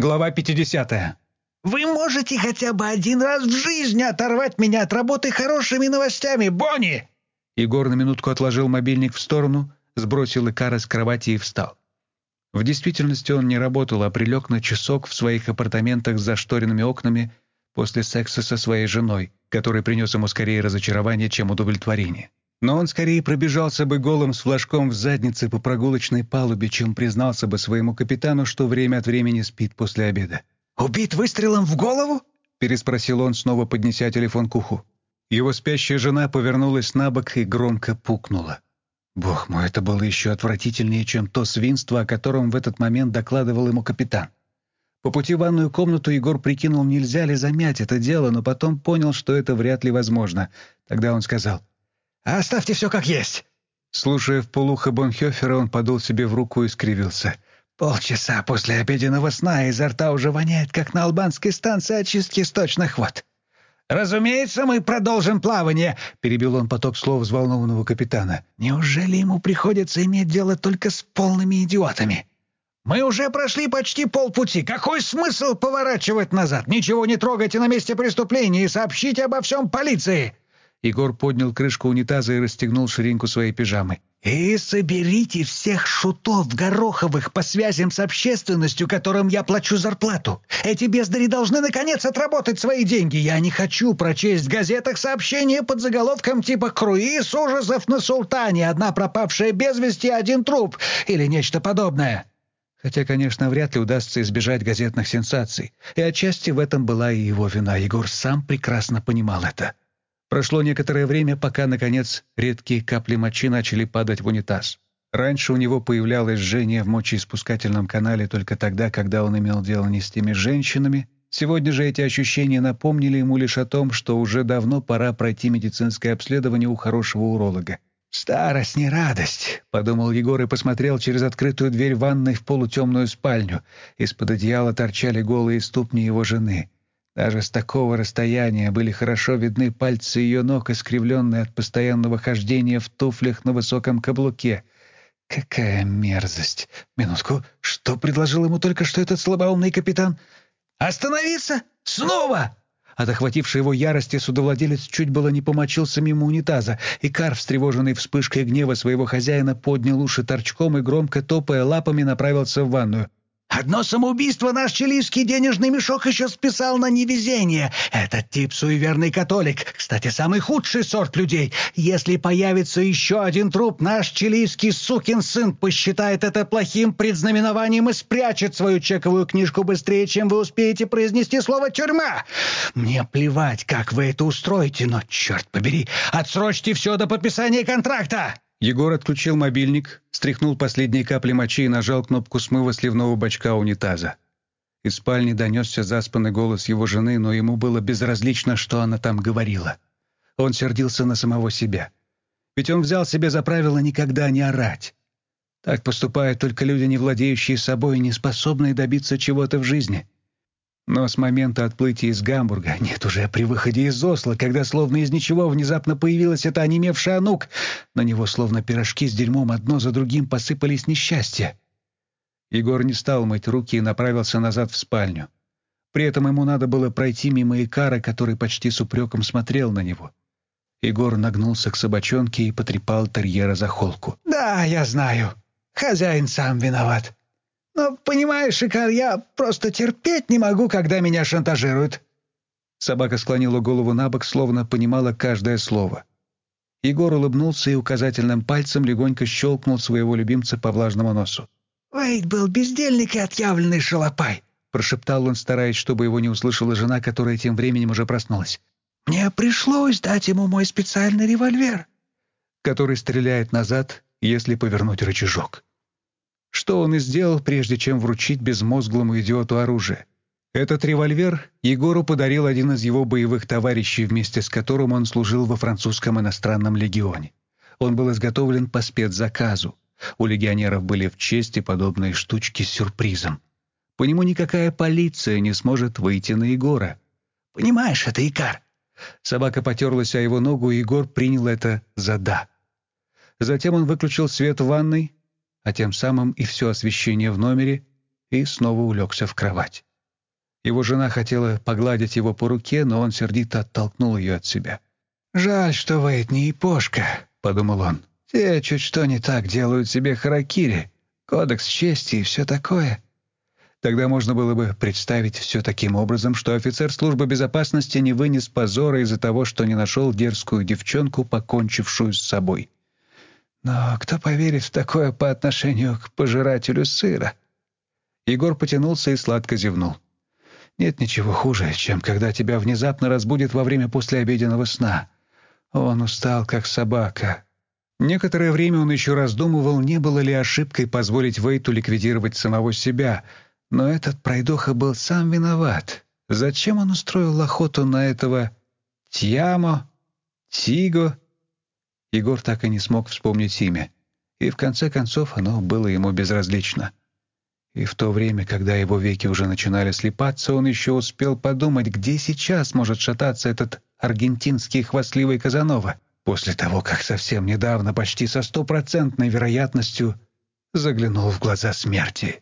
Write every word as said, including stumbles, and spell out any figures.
Глава пятидесятая. «Вы можете хотя бы один раз в жизни оторвать меня от работы хорошими новостями, Бонни?» Егор на минутку отложил мобильник в сторону, сбросил Икара с кровати и встал. В действительности он не работал, а прилег на часок в своих апартаментах с зашторенными окнами после секса со своей женой, который принес ему скорее разочарование, чем удовлетворение. Но он скорее пробежался бы голым с флажком в заднице по прогулочной палубе, чем признался бы своему капитану, что время от времени спит после обеда. «Убит выстрелом в голову?» — переспросил он, снова поднеся телефон к уху. Его спящая жена повернулась на бок и громко пукнула. Бог мой, это было еще отвратительнее, чем то свинство, о котором в этот момент докладывал ему капитан. По пути в ванную комнату Егор прикинул, нельзя ли замять это дело, но потом понял, что это вряд ли возможно. Тогда он сказал: «Оставьте все как есть». Слушая вполуха Бонхёфера, он подул себе в руку и скривился. «Полчаса после обеденного сна изо рта уже воняет, как на албанской станции очистки сточных вод». «Разумеется, мы продолжим плавание», — перебил он поток слов взволнованного капитана. «Неужели ему приходится иметь дело только с полными идиотами? Мы уже прошли почти полпути. Какой смысл поворачивать назад? Ничего не трогайте на месте преступления и сообщите обо всем полиции». Егор поднял крышку унитаза и расстегнул ширинку своей пижамы. «И соберите всех шутов Гороховых по связям с общественностью, которым я плачу зарплату. Эти бездари должны, наконец, отработать свои деньги. Я не хочу прочесть в газетах сообщения под заголовком типа «Круиз ужасов на Султане. Одна пропавшая без вести, один труп» или нечто подобное». Хотя, конечно, вряд ли удастся избежать газетных сенсаций. И отчасти в этом была и его вина. Егор сам прекрасно понимал это. Прошло некоторое время, пока, наконец, редкие капли мочи начали падать в унитаз. Раньше у него появлялось жжение в мочеиспускательном канале только тогда, когда он имел дело не с теми женщинами. Сегодня же эти ощущения напомнили ему лишь о том, что уже давно пора пройти медицинское обследование у хорошего уролога. «Старость не радость», — подумал Егор и посмотрел через открытую дверь ванной в полутемную спальню. Из-под одеяла торчали голые ступни его жены. Даже с такого расстояния были хорошо видны пальцы ее ног, искривленные от постоянного хождения в туфлях на высоком каблуке. Какая мерзость! Минутку, что предложил ему только что этот слабоумный капитан? «Остановиться? Снова?» От охватившей его ярости судовладелец чуть было не помочился мимо унитаза. Икар, встревоженный вспышкой гнева своего хозяина, поднял уши торчком и, громко топая лапами, направился в ванную. «Одно самоубийство наш чилийский денежный мешок еще списал на невезение. Этот тип суеверный католик. Кстати, самый худший сорт людей. Если появится еще один труп, наш чилийский сукин сын посчитает это плохим предзнаменованием и спрячет свою чековую книжку быстрее, чем вы успеете произнести слово «тюрьма». Мне плевать, как вы это устроите, но, черт побери, отсрочьте все до подписания контракта!» Егор отключил мобильник, стряхнул последние капли мочи и нажал кнопку смыва сливного бачка унитаза. Из спальни донесся заспанный голос его жены, но ему было безразлично, что она там говорила. Он сердился на самого себя. Ведь он взял себе за правило никогда не орать. Так поступают только люди, не владеющие собой и не способные добиться чего-то в жизни. Но с момента отплытия из Гамбурга, нет, уже при выходе из Осло, когда словно из ничего внезапно появилась эта онемевшая Анук, на него словно пирожки с дерьмом одно за другим посыпались несчастья. Егор не стал мыть руки и направился назад в спальню. При этом ему надо было пройти мимо Икара, который почти с упреком смотрел на него. Егор нагнулся к собачонке и потрепал терьера за холку. «Да, я знаю. Хозяин сам виноват. Но, понимаешь, Икар, я просто терпеть не могу, когда меня шантажируют». Собака склонила голову на бок, словно понимала каждое слово. Егор улыбнулся и указательным пальцем легонько щелкнул своего любимца по влажному носу. «Уэйд был бездельник и отъявленный шалопай», — прошептал он, стараясь, чтобы его не услышала жена, которая тем временем уже проснулась. «Мне пришлось дать ему мой специальный револьвер, который стреляет назад, если повернуть рычажок». Что он и сделал, прежде чем вручить безмозглому идиоту оружие. Этот револьвер Егору подарил один из его боевых товарищей, вместе с которым он служил во французском иностранном легионе. Он был изготовлен по спецзаказу. У легионеров были в чести подобные штучки с сюрпризом. По нему никакая полиция не сможет выйти на Егора. «Понимаешь, это Икар». Собака потерлась о его ногу, и Егор принял это за «да». Затем он выключил свет в ванной, а тем самым и все освещение в номере, и снова улегся в кровать. Его жена хотела погладить его по руке, но он сердито оттолкнул ее от себя. «Жаль, что Вейд не япошка», — подумал он. «Те чуть что не так делают себе харакири, кодекс чести и все такое». Тогда можно было бы представить все таким образом, что офицер службы безопасности не вынес позора из-за того, что не нашел дерзкую девчонку, покончившую с собой. Но кто поверит в такое по отношению к пожирателю сыра? Егор потянулся и сладко зевнул. Нет ничего хуже, чем когда тебя внезапно разбудят во время послеобеденного сна. Он устал, как собака. Некоторое время он еще раздумывал, не было ли ошибкой позволить Вейту ликвидировать самого себя, но этот пройдоха был сам виноват. Зачем он устроил охоту на этого Тьямо, Тиго? Егор так и не смог вспомнить имя, и в конце концов оно было ему безразлично. И в то время, когда его веки уже начинали слипаться, он еще успел подумать, где сейчас может шататься этот аргентинский хвастливый Казанова, после того, как совсем недавно почти со стопроцентной вероятностью заглянул в глаза смерти.